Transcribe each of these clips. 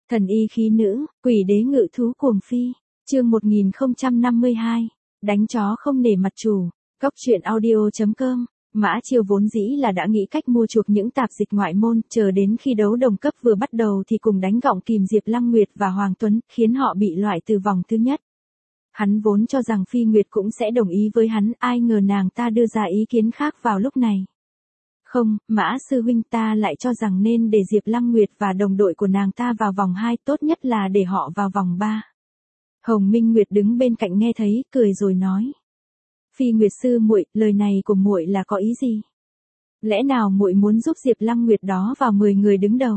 Thần y khí nữ, quỷ đế ngự thú cuồng phi. Chương 1052. Đánh chó không nể mặt chủ. Góc truyện audio.com. Mã Chiêu vốn dĩ là đã nghĩ cách mua chuộc những tạp dịch ngoại môn, chờ đến khi đấu đồng cấp vừa bắt đầu thì cùng đánh gọng kìm Diệp Lăng Nguyệt và Hoàng Tuấn, khiến họ bị loại từ vòng thứ nhất. Hắn vốn cho rằng Phi Nguyệt cũng sẽ đồng ý với hắn, ai ngờ nàng ta đưa ra ý kiến khác vào lúc này. Không, Mã sư huynh, ta lại cho rằng nên để Diệp Lăng Nguyệt và đồng đội của nàng ta vào vòng 2, tốt nhất là để họ vào vòng 3. Hồng Minh Nguyệt đứng bên cạnh nghe thấy, cười rồi nói: Phi Nguyệt sư muội, lời này của muội là có ý gì? Lẽ nào muội muốn giúp Diệp Lăng Nguyệt đó vào 10 người đứng đầu?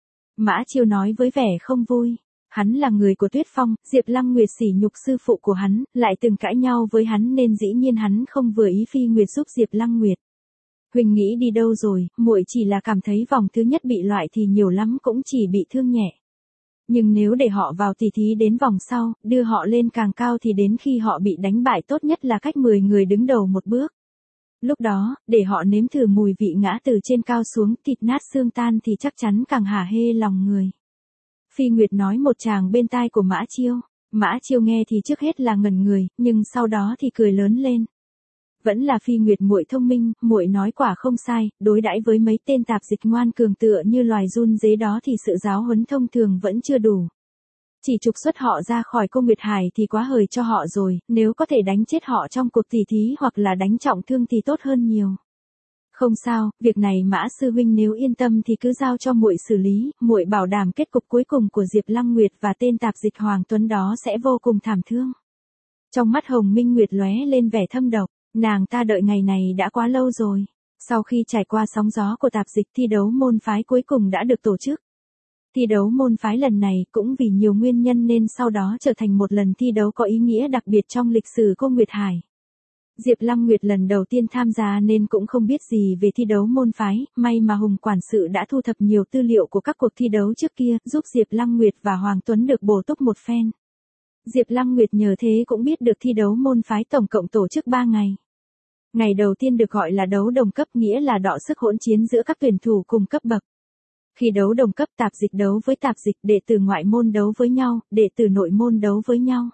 Mã Chiêu nói với vẻ không vui. Hắn là người của Tuyết Phong, Diệp Lăng Nguyệt sỉ nhục sư phụ của hắn, lại từng cãi nhau với hắn nên dĩ nhiên hắn không vừa ý Phi Nguyệt giúp Diệp Lăng Nguyệt. Huỳnh nghĩ đi đâu rồi, muội chỉ là cảm thấy vòng thứ nhất bị loại thì nhiều lắm cũng chỉ bị thương nhẹ. Nhưng nếu để họ vào tỉ thí đến vòng sau, đưa họ lên càng cao thì đến khi họ bị đánh bại tốt nhất là cách 10 người đứng đầu một bước. Lúc đó, để họ nếm thử mùi vị ngã từ trên cao xuống, thịt nát xương tan thì chắc chắn càng hả hê lòng người. Phi Nguyệt nói một tràng bên tai của Mã Chiêu. Mã Chiêu nghe thì trước hết là ngẩn người, nhưng sau đó thì cười lớn lên. Vẫn là Phi Nguyệt muội thông minh, muội nói quả không sai, đối đãi với mấy tên tạp dịch ngoan cường tựa như loài run dế đó thì sự giáo huấn thông thường vẫn chưa đủ. Chỉ trục xuất họ ra khỏi Cô Nguyệt Hải thì quá hời cho họ rồi, nếu có thể đánh chết họ trong cuộc tỉ thí hoặc là đánh trọng thương thì tốt hơn nhiều. Không sao, việc này Mã sư huynh nếu yên tâm thì cứ giao cho muội xử lý, muội bảo đảm kết cục cuối cùng của Diệp Lăng Nguyệt và tên tạp dịch Hoàng Tuấn đó sẽ vô cùng thảm thương. Trong mắt Hồng Minh Nguyệt lóe lên vẻ thâm độc. Nàng ta đợi ngày này đã quá lâu rồi. Sau khi trải qua sóng gió của tạp dịch, thi đấu môn phái cuối cùng đã được tổ chức. Thi đấu môn phái lần này cũng vì nhiều nguyên nhân nên sau đó trở thành một lần thi đấu có ý nghĩa đặc biệt trong lịch sử Cô Nguyệt Hải. Diệp Lăng Nguyệt lần đầu tiên tham gia nên cũng không biết gì về thi đấu môn phái, may mà Hùng quản sự đã thu thập nhiều tư liệu của các cuộc thi đấu trước kia, giúp Diệp Lăng Nguyệt và Hoàng Tuấn được bổ túc một phen. Diệp Lăng Nguyệt nhờ thế cũng biết được thi đấu môn phái tổng cộng tổ chức 3 ngày. Ngày đầu tiên được gọi là đấu đồng cấp, nghĩa là đọ sức hỗn chiến giữa các tuyển thủ cùng cấp bậc. Khi đấu đồng cấp, tạp dịch đấu với tạp dịch, đệ tử ngoại môn đấu với nhau, đệ tử nội môn đấu với nhau.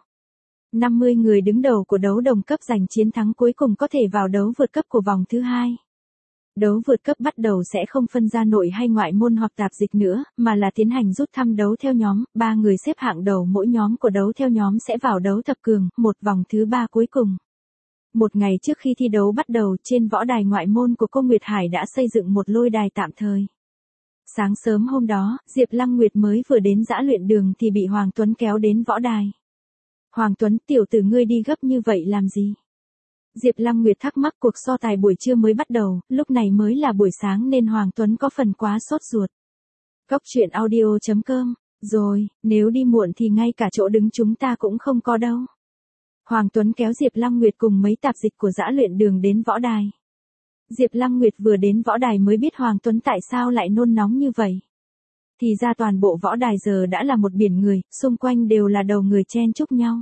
50 người đứng đầu của đấu đồng cấp giành chiến thắng cuối cùng có thể vào đấu vượt cấp của vòng thứ 2. Đấu vượt cấp bắt đầu sẽ không phân ra nội hay ngoại môn hoặc tạp dịch nữa, mà là tiến hành rút thăm đấu theo nhóm, 3 người xếp hạng đầu mỗi nhóm của đấu theo nhóm sẽ vào đấu thập cường, một vòng thứ 3 cuối cùng. Một ngày trước khi thi đấu bắt đầu, trên võ đài ngoại môn của Cô Nguyệt Hải đã xây dựng một lôi đài tạm thời. Sáng sớm hôm đó, Diệp Lăng Nguyệt mới vừa đến dã luyện đường thì bị Hoàng Tuấn kéo đến võ đài. Hoàng Tuấn, tiểu tử ngươi đi gấp như vậy làm gì? Diệp Lăng Nguyệt thắc mắc, cuộc so tài buổi trưa mới bắt đầu, lúc này mới là buổi sáng nên Hoàng Tuấn có phần quá sốt ruột. Góc truyện audio.com. Rồi, nếu đi muộn thì ngay cả chỗ đứng chúng ta cũng không có đâu. Hoàng Tuấn kéo Diệp Lăng Nguyệt cùng mấy tạp dịch của dã luyện đường đến võ đài. Diệp Lăng Nguyệt vừa đến võ đài mới biết Hoàng Tuấn tại sao lại nôn nóng như vậy. Thì ra toàn bộ võ đài giờ đã là một biển người, xung quanh đều là đầu người chen chúc nhau.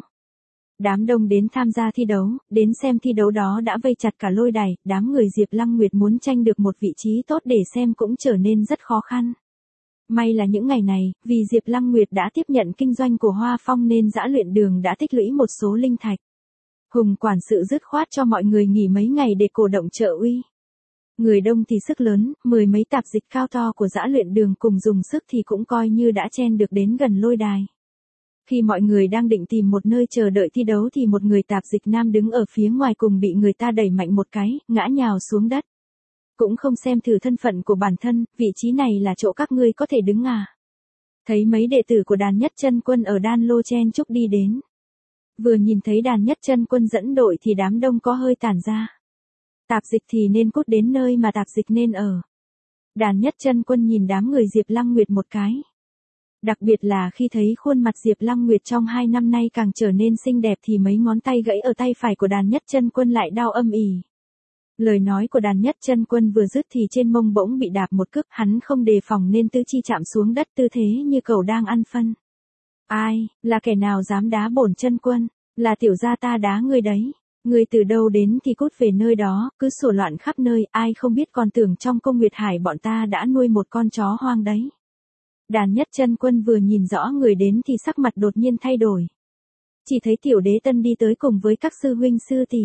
Đám đông đến tham gia thi đấu, đến xem thi đấu đó đã vây chặt cả lôi đài, đám người Diệp Lăng Nguyệt muốn tranh được một vị trí tốt để xem cũng trở nên rất khó khăn. May là những ngày này, vì Diệp Lăng Nguyệt đã tiếp nhận kinh doanh của Hoa Phong nên dã luyện đường đã tích lũy một số linh thạch. Hùng quản sự dứt khoát cho mọi người nghỉ mấy ngày để cổ động trợ uy. Người đông thì sức lớn, 10 mấy tạp dịch cao to của dã luyện đường cùng dùng sức thì cũng coi như đã chen được đến gần lôi đài. Khi mọi người đang định tìm một nơi chờ đợi thi đấu thì một người tạp dịch nam đứng ở phía ngoài cùng bị người ta đẩy mạnh một cái, ngã nhào xuống đất. Cũng không xem thử thân phận của bản thân, vị trí này là chỗ các ngươi có thể đứng à? Thấy mấy đệ tử của Đàn Nhất Chân Quân ở đan lô chen chúc đi đến. Vừa nhìn thấy Đàn Nhất Chân Quân dẫn đội thì đám đông có hơi tản ra. Tạp dịch thì nên cút đến nơi mà tạp dịch nên ở. Đàn Nhất Chân Quân nhìn đám người Diệp Lăng Nguyệt một cái. Đặc biệt là khi thấy khuôn mặt Diệp Lăng Nguyệt trong 2 năm nay càng trở nên xinh đẹp thì mấy ngón tay gãy ở tay phải của Đàn Nhất Chân Quân lại đau âm ỉ. Lời nói của Đàn Nhất Chân Quân vừa dứt thì trên mông bỗng bị đạp một cước, hắn không đề phòng nên tứ chi chạm xuống đất tư thế như cẩu đang ăn phân. Ai, là kẻ nào dám đá bổn chân quân? Là tiểu gia ta đá ngươi đấy. Ngươi từ đâu đến thì cút về nơi đó, cứ sủa loạn khắp nơi, ai không biết còn tưởng trong Cô Nguyệt Hải bọn ta đã nuôi một con chó hoang đấy. Đàn Nhất Chân Quân vừa nhìn rõ người đến thì sắc mặt đột nhiên thay đổi. Chỉ thấy Tiểu Đế Tân đi tới cùng với các sư huynh sư tỷ.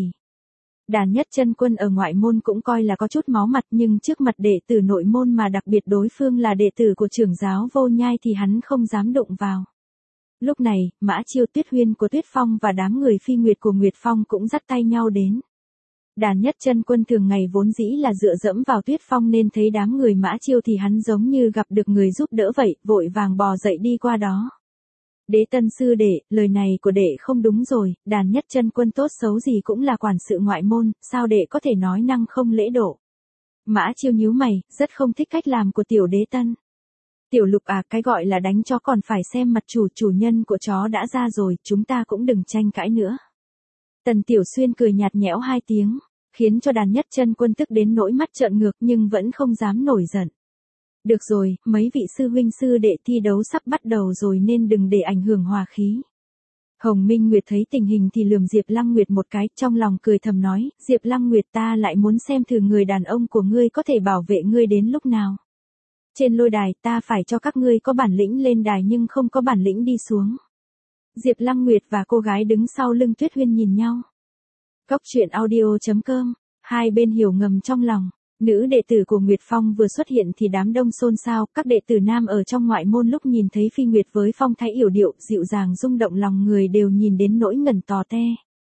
Đàn Nhất Chân Quân ở ngoại môn cũng coi là có chút máu mặt, nhưng trước mặt đệ tử nội môn mà đặc biệt đối phương là đệ tử của trưởng giáo Vô Nhai thì hắn không dám đụng vào. Lúc này, Mã Chiêu, Tuyết Huyên của Tuyết Phong và đám người Phi Nguyệt của Nguyệt Phong cũng dắt tay nhau đến. Đàn Nhất Chân Quân thường ngày vốn dĩ là dựa dẫm vào Tuyết Phong nên thấy đám người Mã Chiêu thì hắn giống như gặp được người giúp đỡ vậy, vội vàng bò dậy đi qua đó. Đế Tân sư đệ, lời này của đệ không đúng rồi, Đàn Nhất Chân Quân tốt xấu gì cũng là quản sự ngoại môn, sao đệ có thể nói năng không lễ độ. Mã Chiêu nhíu mày, rất không thích cách làm của Tiểu Đế Tân. Tiểu Lục à, cái gọi là đánh chó còn phải xem mặt chủ nhân của chó đã ra rồi, chúng ta cũng đừng tranh cãi nữa. Tần Tiểu Xuyên cười nhạt nhẽo hai tiếng, khiến cho Đàn Nhất Chân Quân tức đến nỗi mắt trợn ngược nhưng vẫn không dám nổi giận. Được rồi, mấy vị sư huynh sư đệ thi đấu sắp bắt đầu rồi nên đừng để ảnh hưởng hòa khí. Hồng Minh Nguyệt thấy tình hình thì lườm Diệp Lăng Nguyệt một cái, trong lòng cười thầm nói, Diệp Lăng Nguyệt, ta lại muốn xem thử người đàn ông của ngươi có thể bảo vệ ngươi đến lúc nào. Trên lôi đài ta phải cho các ngươi có bản lĩnh lên đài nhưng không có bản lĩnh đi xuống. Diệp Lăng Nguyệt và cô gái đứng sau lưng Tuyết Huyên nhìn nhau. Cốc truyện audio.com, hai bên hiểu ngầm trong lòng. Nữ đệ tử của Nguyệt Phong vừa xuất hiện thì đám đông xôn xao, các đệ tử nam ở trong ngoại môn lúc nhìn thấy Phi Nguyệt với phong thái yểu điệu, dịu dàng rung động lòng người đều nhìn đến nỗi ngẩn tò te.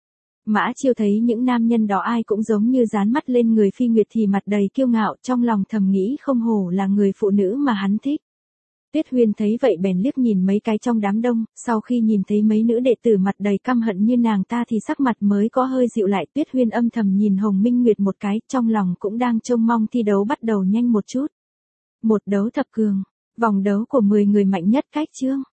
Mã Chiêu thấy những nam nhân đó ai cũng giống như dán mắt lên người Phi Nguyệt thì mặt đầy kiêu ngạo, trong lòng thầm nghĩ không hổ là người phụ nữ mà hắn thích. Tuyết Huyên thấy vậy bèn liếc nhìn mấy cái trong đám đông, sau khi nhìn thấy mấy nữ đệ tử mặt đầy căm hận như nàng ta thì sắc mặt mới có hơi dịu lại. Tuyết Huyên âm thầm nhìn Hồng Minh Nguyệt một cái, trong lòng cũng đang trông mong thi đấu bắt đầu nhanh một chút. Một đấu thập cường, vòng đấu của 10 người mạnh nhất cách chương.